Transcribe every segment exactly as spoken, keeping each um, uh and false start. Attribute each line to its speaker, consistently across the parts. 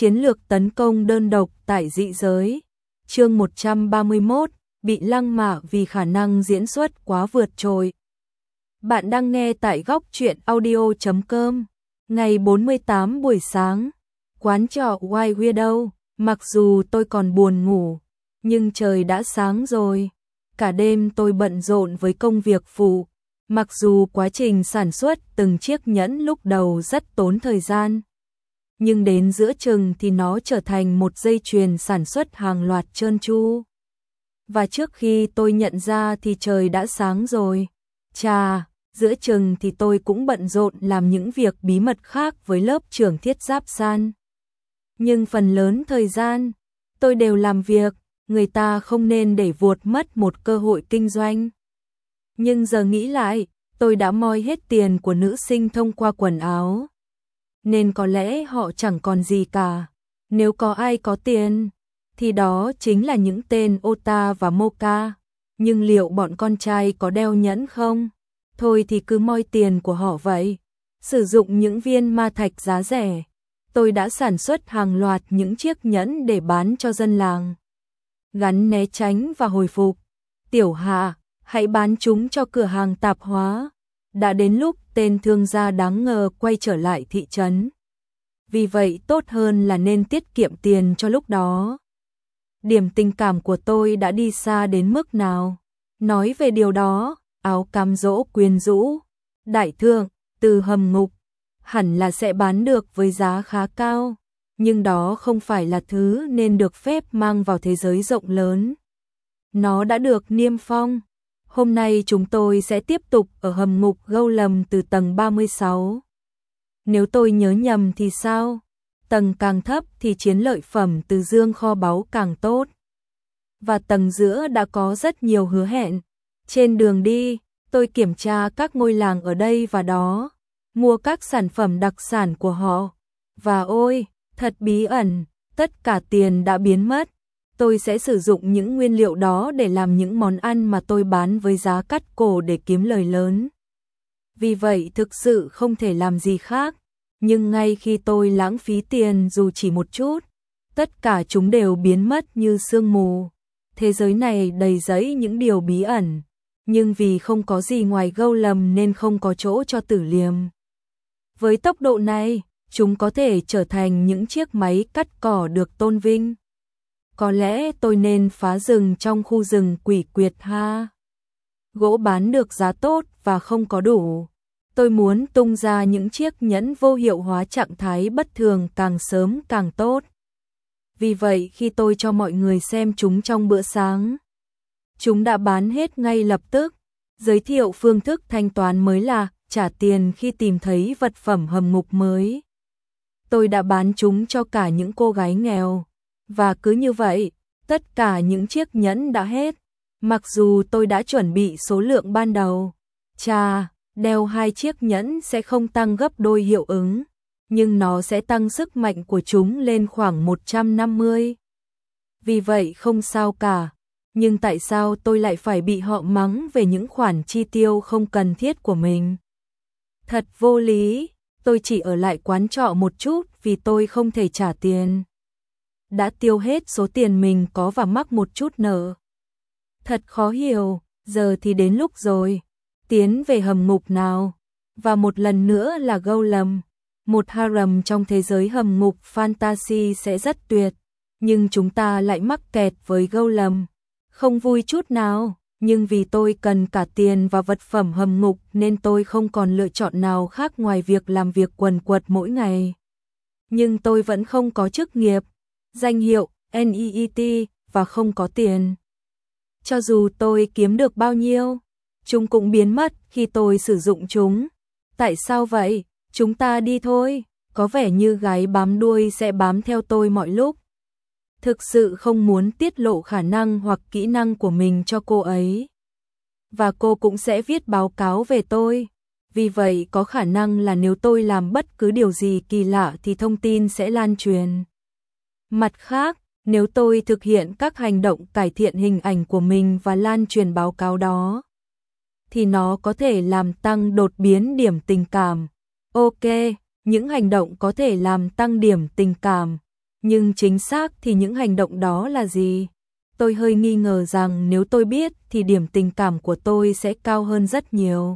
Speaker 1: Chiến lược tấn công đơn độc tại dị giới. Chương một trăm ba mươi mốt, bị lăng mạ vì khả năng diễn xuất quá vượt trội. Bạn đang nghe tại góc truyện audio chấm com. Ngày bốn mươi tám buổi sáng, quán trọ White Widow, mặc dù tôi còn buồn ngủ, nhưng trời đã sáng rồi. Cả đêm tôi bận rộn với công việc phụ, mặc dù quá trình sản xuất từng chiếc nhẫn lúc đầu rất tốn thời gian. Nhưng đến giữa chừng thì nó trở thành một dây chuyền sản xuất hàng loạt trơn tru. Và trước khi tôi nhận ra thì trời đã sáng rồi. Chà, giữa chừng thì tôi cũng bận rộn làm những việc bí mật khác với lớp trưởng thiết giáp san. Nhưng phần lớn thời gian, tôi đều làm việc, người ta không nên để vuột mất một cơ hội kinh doanh. Nhưng giờ nghĩ lại, tôi đã moi hết tiền của nữ sinh thông qua quần áo. Nên có lẽ họ chẳng còn gì cả. Nếu có ai có tiền, thì đó chính là những tên Ota và Moka. Nhưng liệu bọn con trai có đeo nhẫn không? Thôi thì cứ moi tiền của họ vậy. Sử dụng những viên ma thạch giá rẻ, tôi đã sản xuất hàng loạt những chiếc nhẫn để bán cho dân làng. Gắn né tránh và hồi phục. Tiểu Hạ, hãy bán chúng cho cửa hàng tạp hóa. Đã đến lúc tên thương gia đáng ngờ quay trở lại thị trấn. Vì vậy tốt hơn là nên tiết kiệm tiền cho lúc đó. Điểm tình cảm của tôi đã đi xa đến mức nào? Nói về điều đó, áo cam dỗ quyến rũ, đại thượng, từ hầm ngục, hẳn là sẽ bán được với giá khá cao. Nhưng đó không phải là thứ nên được phép mang vào thế giới rộng lớn. Nó đã được niêm phong. Hôm nay chúng tôi sẽ tiếp tục ở hầm ngục Golem từ tầng ba mươi sáu. Nếu tôi nhớ nhầm thì sao? Tầng càng thấp thì chiến lợi phẩm từ dương kho báu càng tốt. Và tầng giữa đã có rất nhiều hứa hẹn. Trên đường đi, tôi kiểm tra các ngôi làng ở đây và đó, mua các sản phẩm đặc sản của họ. Và ôi, thật bí ẩn, tất cả tiền đã biến mất. Tôi sẽ sử dụng những nguyên liệu đó để làm những món ăn mà tôi bán với giá cắt cổ để kiếm lời lớn. Vì vậy thực sự không thể làm gì khác. Nhưng ngay khi tôi lãng phí tiền dù chỉ một chút, tất cả chúng đều biến mất như sương mù. Thế giới này đầy rẫy những điều bí ẩn. Nhưng vì không có gì ngoài Golem nên không có chỗ cho Tử Liềm. Với tốc độ này, chúng có thể trở thành những chiếc máy cắt cỏ được tôn vinh. Có lẽ tôi nên phá rừng trong khu rừng quỷ quyệt ha. Gỗ bán được giá tốt và không có đủ. Tôi muốn tung ra những chiếc nhẫn vô hiệu hóa trạng thái bất thường càng sớm càng tốt. Vì vậy khi tôi cho mọi người xem chúng trong bữa sáng, chúng đã bán hết ngay lập tức. Giới thiệu phương thức thanh toán mới là trả tiền khi tìm thấy vật phẩm hầm ngục mới. Tôi đã bán chúng cho cả những cô gái nghèo. Và cứ như vậy, tất cả những chiếc nhẫn đã hết. Mặc dù tôi đã chuẩn bị số lượng ban đầu. Chà, đeo hai chiếc nhẫn sẽ không tăng gấp đôi hiệu ứng, nhưng nó sẽ tăng sức mạnh của chúng lên khoảng một trăm năm mươi. Vì vậy không sao cả. Nhưng tại sao tôi lại phải bị họ mắng về những khoản chi tiêu không cần thiết của mình? Thật vô lý, tôi chỉ ở lại quán trọ một chút vì tôi không thể trả tiền. Đã tiêu hết số tiền mình có và mắc một chút nợ. Thật khó hiểu, giờ thì đến lúc rồi. Tiến về hầm ngục nào. Và một lần nữa là Golem. Một harem trong thế giới hầm ngục fantasy sẽ rất tuyệt. Nhưng chúng ta lại mắc kẹt với Golem. Không vui chút nào, nhưng vì tôi cần cả tiền và vật phẩm hầm ngục nên tôi không còn lựa chọn nào khác ngoài việc làm việc quần quật mỗi ngày. Nhưng tôi vẫn không có chức nghiệp, danh hiệu, en e e tê và không có tiền. Cho dù tôi kiếm được bao nhiêu, chúng cũng biến mất khi tôi sử dụng chúng. Tại sao vậy? Chúng ta đi thôi. Có vẻ như gái bám đuôi sẽ bám theo tôi mọi lúc. Thực sự không muốn tiết lộ khả năng hoặc kỹ năng của mình cho cô ấy. Và cô cũng sẽ viết báo cáo về tôi. Vì vậy có khả năng là nếu tôi làm bất cứ điều gì kỳ lạ thì thông tin sẽ lan truyền. Mặt khác, nếu tôi thực hiện các hành động cải thiện hình ảnh của mình và lan truyền báo cáo đó, thì nó có thể làm tăng đột biến điểm tình cảm. Ok, những hành động có thể làm tăng điểm tình cảm. Nhưng chính xác thì những hành động đó là gì? Tôi hơi nghi ngờ rằng nếu tôi biết thì điểm tình cảm của tôi sẽ cao hơn rất nhiều.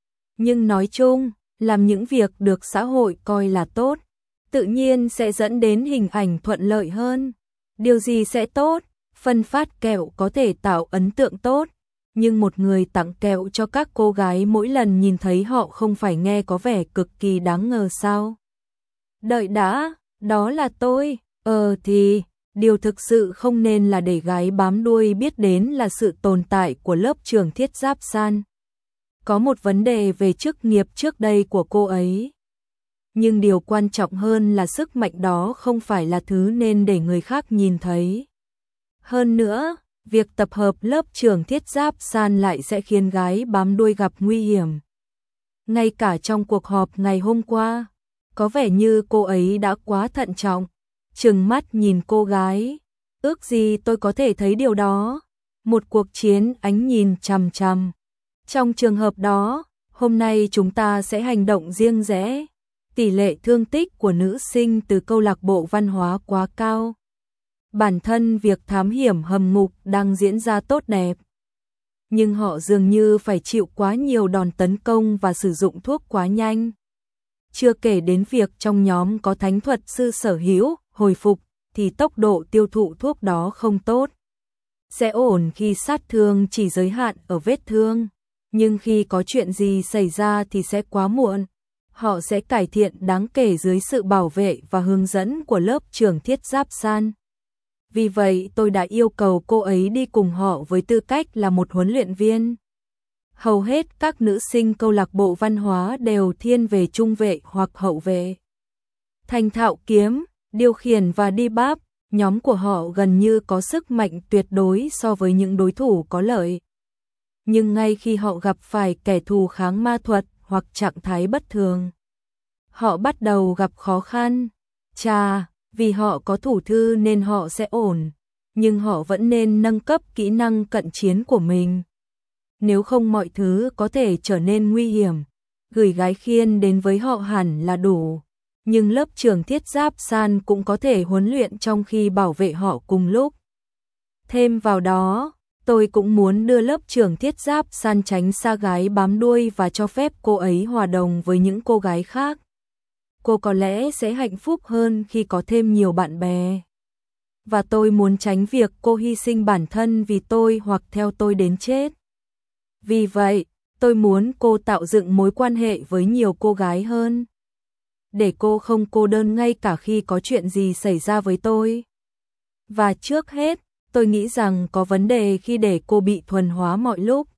Speaker 1: Nhưng nói chung, làm những việc được xã hội coi là tốt, tự nhiên sẽ dẫn đến hình ảnh thuận lợi hơn. Điều gì sẽ tốt? Phân phát kẹo có thể tạo ấn tượng tốt, nhưng một người tặng kẹo cho các cô gái mỗi lần nhìn thấy họ không phải nghe có vẻ cực kỳ đáng ngờ sao? Đợi đã, đó là tôi, ờ thì, điều thực sự không nên là để gái bám đuôi biết đến là sự tồn tại của lớp trưởng Thiết Giáp San. Có một vấn đề về chức nghiệp trước đây của cô ấy. Nhưng điều quan trọng hơn là sức mạnh đó không phải là thứ nên để người khác nhìn thấy. Hơn nữa, việc tập hợp lớp trưởng Thiết Giáp San lại sẽ khiến gái bám đuôi gặp nguy hiểm. Ngay cả trong cuộc họp ngày hôm qua, có vẻ như cô ấy đã quá thận trọng, trừng mắt nhìn cô gái. Ước gì tôi có thể thấy điều đó. Một cuộc chiến ánh nhìn chằm chằm. Trong trường hợp đó, hôm nay chúng ta sẽ hành động riêng rẽ. Tỷ lệ thương tích của nữ sinh từ câu lạc bộ văn hóa quá cao. Bản thân việc thám hiểm hầm ngục đang diễn ra tốt đẹp. Nhưng họ dường như phải chịu quá nhiều đòn tấn công và sử dụng thuốc quá nhanh. Chưa kể đến việc trong nhóm có thánh thuật sư sở hữu, hồi phục, thì tốc độ tiêu thụ thuốc đó không tốt. Sẽ ổn khi sát thương chỉ giới hạn ở vết thương. Nhưng khi có chuyện gì xảy ra thì sẽ quá muộn. Họ sẽ cải thiện đáng kể dưới sự bảo vệ và hướng dẫn của lớp trưởng Thiết Giáp San. Vì vậy tôi đã yêu cầu cô ấy đi cùng họ với tư cách là một huấn luyện viên. Hầu hết các nữ sinh câu lạc bộ văn hóa đều thiên về trung vệ hoặc hậu vệ. Thành thạo kiếm, điều khiển và đi bắp, nhóm của họ gần như có sức mạnh tuyệt đối so với những đối thủ có lợi. Nhưng ngay khi họ gặp phải kẻ thù kháng ma thuật hoặc trạng thái bất thường, họ bắt đầu gặp khó khăn. Chà, vì họ có thủ thư nên họ sẽ ổn, nhưng họ vẫn nên nâng cấp kỹ năng cận chiến của mình. Nếu không mọi thứ có thể trở nên nguy hiểm. Gửi gái khiên đến với họ hẳn là đủ, nhưng lớp trưởng Thiết Giáp San cũng có thể huấn luyện trong khi bảo vệ họ cùng lúc. Thêm vào đó, tôi cũng muốn đưa lớp trưởng Thiết Giáp San tránh xa gái bám đuôi và cho phép cô ấy hòa đồng với những cô gái khác. Cô có lẽ sẽ hạnh phúc hơn khi có thêm nhiều bạn bè. Và tôi muốn tránh việc cô hy sinh bản thân vì tôi hoặc theo tôi đến chết. Vì vậy, tôi muốn cô tạo dựng mối quan hệ với nhiều cô gái hơn. Để cô không cô đơn ngay cả khi có chuyện gì xảy ra với tôi. Và trước hết, tôi nghĩ rằng có vấn đề khi để cô bị thuần hóa mọi lúc.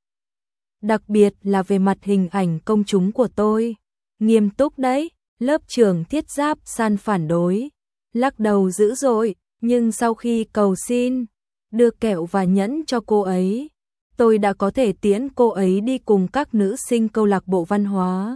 Speaker 1: Đặc biệt là về mặt hình ảnh công chúng của tôi. Nghiêm túc đấy, lớp trưởng Thiết Giáp San phản đối. Lắc đầu dữ dội, nhưng sau khi cầu xin, đưa kẹo và nhẫn cho cô ấy, tôi đã có thể tiễn cô ấy đi cùng các nữ sinh câu lạc bộ văn hóa.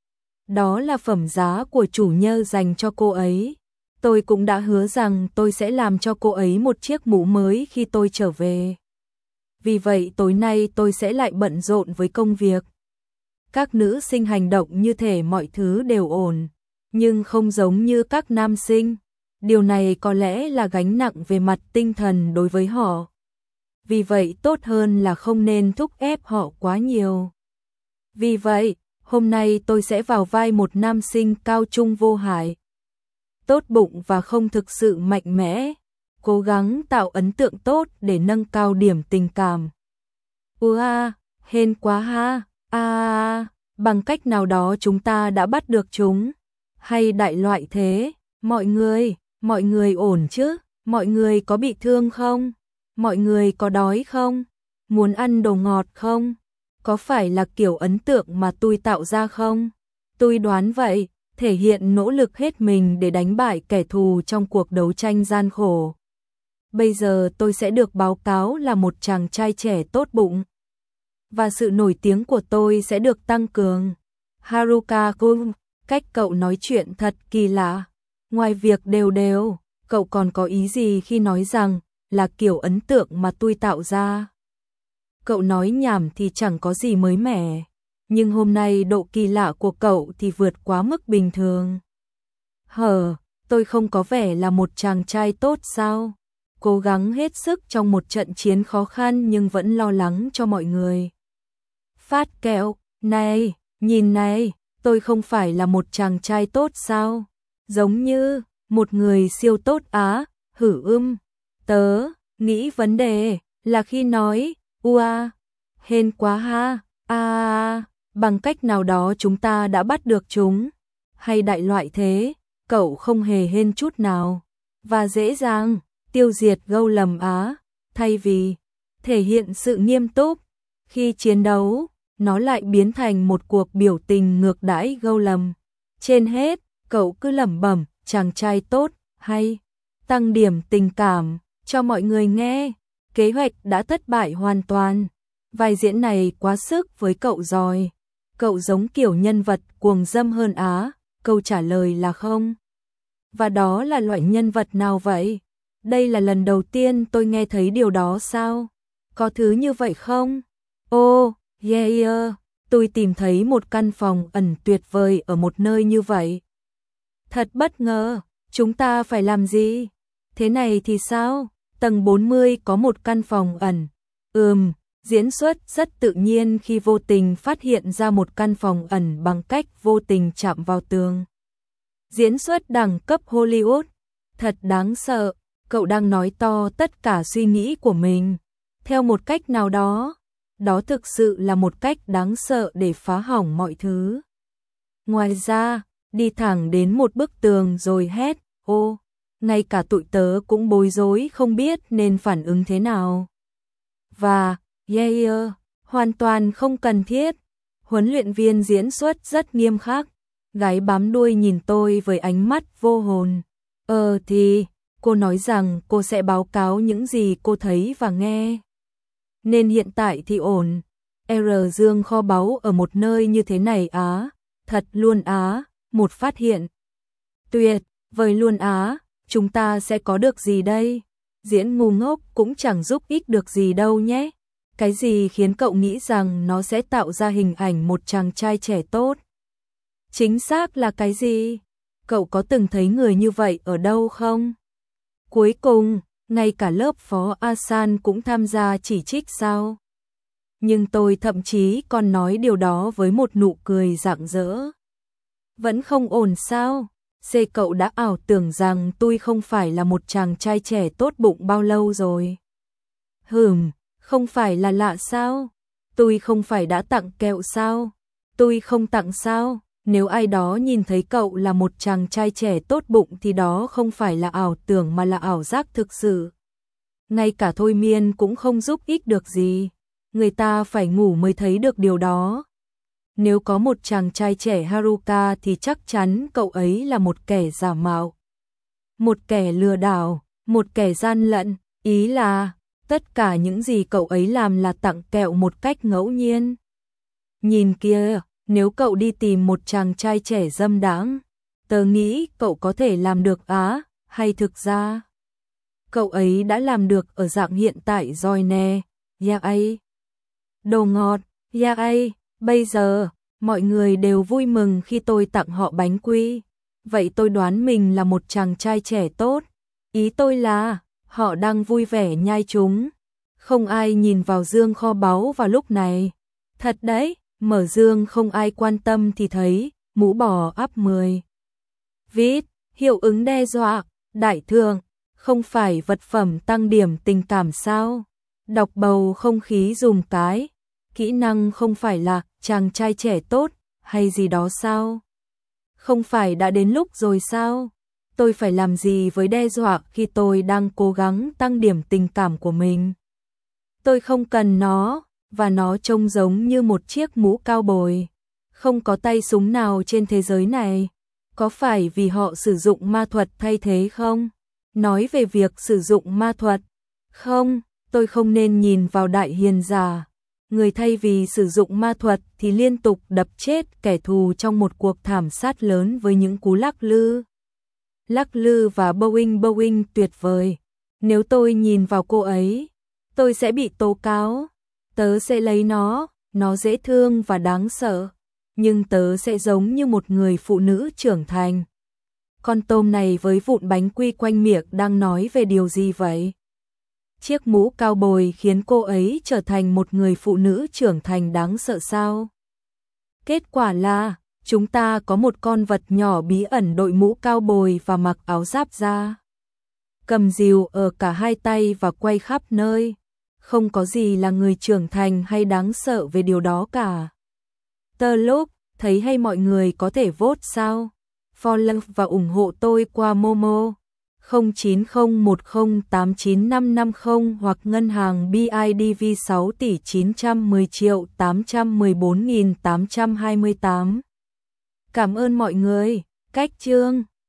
Speaker 1: Đó là phẩm giá của chủ nhơ dành cho cô ấy. Tôi cũng đã hứa rằng tôi sẽ làm cho cô ấy một chiếc mũ mới khi tôi trở về. Vì vậy tối nay tôi sẽ lại bận rộn với công việc. Các nữ sinh hành động như thể mọi thứ đều ổn, nhưng không giống như các nam sinh. Điều này có lẽ là gánh nặng về mặt tinh thần đối với họ. Vì vậy tốt hơn là không nên thúc ép họ quá nhiều. Vì vậy, hôm nay tôi sẽ vào vai một nam sinh cao trung vô hại. Tốt bụng và không thực sự mạnh mẽ. Cố gắng tạo ấn tượng tốt để nâng cao điểm tình cảm. Ua, à, hên quá ha. À, bằng cách nào đó chúng ta đã bắt được chúng. Hay đại loại thế. Mọi người, mọi người ổn chứ? Mọi người có bị thương không? Mọi người có đói không? Muốn ăn đồ ngọt không? Có phải là kiểu ấn tượng mà tôi tạo ra không? Tôi đoán vậy, thể hiện nỗ lực hết mình để đánh bại kẻ thù trong cuộc đấu tranh gian khổ. Bây giờ tôi sẽ được báo cáo là một chàng trai trẻ tốt bụng. Và sự nổi tiếng của tôi sẽ được tăng cường. Haruka-kun, cách cậu nói chuyện thật kỳ lạ. Ngoài việc đều đều, cậu còn có ý gì khi nói rằng là kiểu ấn tượng mà tôi tạo ra? Cậu nói nhảm thì chẳng có gì mới mẻ, nhưng hôm nay độ kỳ lạ của cậu thì vượt quá mức bình thường. Hờ, tôi không có vẻ là một chàng trai tốt sao? Cố gắng hết sức trong một trận chiến khó khăn nhưng vẫn lo lắng cho mọi người. Phát kẹo, này, nhìn này, tôi không phải là một chàng trai tốt sao? Giống như một người siêu tốt á, hử ưm. Tớ nghĩ vấn đề là khi nói, ua, hên quá ha, a, bằng cách nào đó chúng ta đã bắt được chúng. Hay đại loại thế, cậu không hề hên chút nào. Và dễ dàng tiêu diệt Golem á, thay vì thể hiện sự nghiêm túc. Khi chiến đấu, nó lại biến thành một cuộc biểu tình ngược đãi Golem. Trên hết, cậu cứ lẩm bẩm, chàng trai tốt, hay tăng điểm tình cảm cho mọi người nghe. Kế hoạch đã thất bại hoàn toàn. Vai diễn này quá sức với cậu rồi. Cậu giống kiểu nhân vật cuồng dâm hơn á. Câu trả lời là không. Và đó là loại nhân vật nào vậy? Đây là lần đầu tiên tôi nghe thấy điều đó sao? Có thứ như vậy không? Ô, oh, yeah, yeah, tôi tìm thấy một căn phòng ẩn tuyệt vời ở một nơi như vậy. Thật bất ngờ, chúng ta phải làm gì? Thế này thì sao? Tầng bốn mươi có một căn phòng ẩn. Ừm, diễn xuất rất tự nhiên khi vô tình phát hiện ra một căn phòng ẩn bằng cách vô tình chạm vào tường. Diễn xuất đẳng cấp Hollywood, thật đáng sợ, cậu đang nói to tất cả suy nghĩ của mình. Theo một cách nào đó, đó thực sự là một cách đáng sợ để phá hỏng mọi thứ. Ngoài ra, đi thẳng đến một bức tường rồi hét, ô, ngay cả tụi tớ cũng bối rối không biết nên phản ứng thế nào. Và, yeah, yeah, hoàn toàn không cần thiết. Huấn luyện viên diễn xuất rất nghiêm khắc. Gái bám đuôi nhìn tôi với ánh mắt vô hồn. Ờ thì, cô nói rằng cô sẽ báo cáo những gì cô thấy và nghe. Nên hiện tại thì ổn. R dương kho báu ở một nơi như thế này á. Thật luôn á, một phát hiện. Tuyệt, vời luôn á, chúng ta sẽ có được gì đây? Diễn ngu ngốc cũng chẳng giúp ích được gì đâu nhé. Cái gì khiến cậu nghĩ rằng nó sẽ tạo ra hình ảnh một chàng trai trẻ tốt? Chính xác là cái gì? Cậu có từng thấy người như vậy ở đâu không? Cuối cùng, ngay cả lớp phó Asan cũng tham gia chỉ trích sao? Nhưng tôi thậm chí còn nói điều đó với một nụ cười rạng rỡ. Vẫn không ổn sao? C cậu đã ảo tưởng rằng tôi không phải là một chàng trai trẻ tốt bụng bao lâu rồi. Hừm, không phải là lạ sao? Tôi không phải đã tặng kẹo sao? Tôi không tặng sao? Nếu ai đó nhìn thấy cậu là một chàng trai trẻ tốt bụng thì đó không phải là ảo tưởng mà là ảo giác thực sự. Ngay cả thôi miên cũng không giúp ích được gì. Người ta phải ngủ mới thấy được điều đó. Nếu có một chàng trai trẻ Haruka thì chắc chắn cậu ấy là một kẻ giả mạo. Một kẻ lừa đảo, một kẻ gian lận, ý là tất cả những gì cậu ấy làm là tặng kẹo một cách ngẫu nhiên. Nhìn kia, nếu cậu đi tìm một chàng trai trẻ dâm đãng, tớ nghĩ cậu có thể làm được á, hay thực ra cậu ấy đã làm được ở dạng hiện tại rồi nè, yeah ấy. Đồ ngọt, yeah ấy, bây giờ, mọi người đều vui mừng khi tôi tặng họ bánh quy. Vậy tôi đoán mình là một chàng trai trẻ tốt. Ý tôi là, họ đang vui vẻ nhai chúng. Không ai nhìn vào dương kho báu vào lúc này. Thật đấy, mở dương không ai quan tâm thì thấy, mũ bò ắp mười. Vít, hiệu ứng đe dọa, đại thượng, không phải vật phẩm tăng điểm tình cảm sao? Đọc bầu không khí dùng cái, kỹ năng không phải là chàng trai trẻ tốt, hay gì đó sao? Không phải đã đến lúc rồi sao? Tôi phải làm gì với đe dọa khi tôi đang cố gắng tăng điểm tình cảm của mình? Tôi không cần nó, và nó trông giống như một chiếc mũ cao bồi. Không có tay súng nào trên thế giới này. Có phải vì họ sử dụng ma thuật thay thế không? Nói về việc sử dụng ma thuật. Không, tôi không nên nhìn vào đại hiền giả. Người thay vì sử dụng ma thuật thì liên tục đập chết kẻ thù trong một cuộc thảm sát lớn với những cú lắc lư. Lắc lư và bowing bowing tuyệt vời. Nếu tôi nhìn vào cô ấy, tôi sẽ bị tố cáo. Tớ sẽ lấy nó, nó dễ thương và đáng sợ. Nhưng tớ sẽ giống như một người phụ nữ trưởng thành. con tôm này với vụn bánh quy quanh miệng đang nói về điều gì vậy? Chiếc mũ cao bồi khiến cô ấy trở thành một người phụ nữ trưởng thành đáng sợ sao? Kết quả là, chúng ta có một con vật nhỏ bí ẩn đội mũ cao bồi và mặc áo giáp da, cầm rìu ở cả hai tay và quay khắp nơi. Không có gì là người trưởng thành hay đáng sợ về điều đó cả. Tờ lúc, thấy hay mọi người có thể vote sao? Follow và ủng hộ tôi qua Momo không chín không một không tám chín năm năm không hoặc ngân hàng bê i đê vê sáu tỷ chín trăm mười triệu tám trăm mười bốn nghìn tám trăm hai mươi tám. Cảm ơn mọi người. Cách chương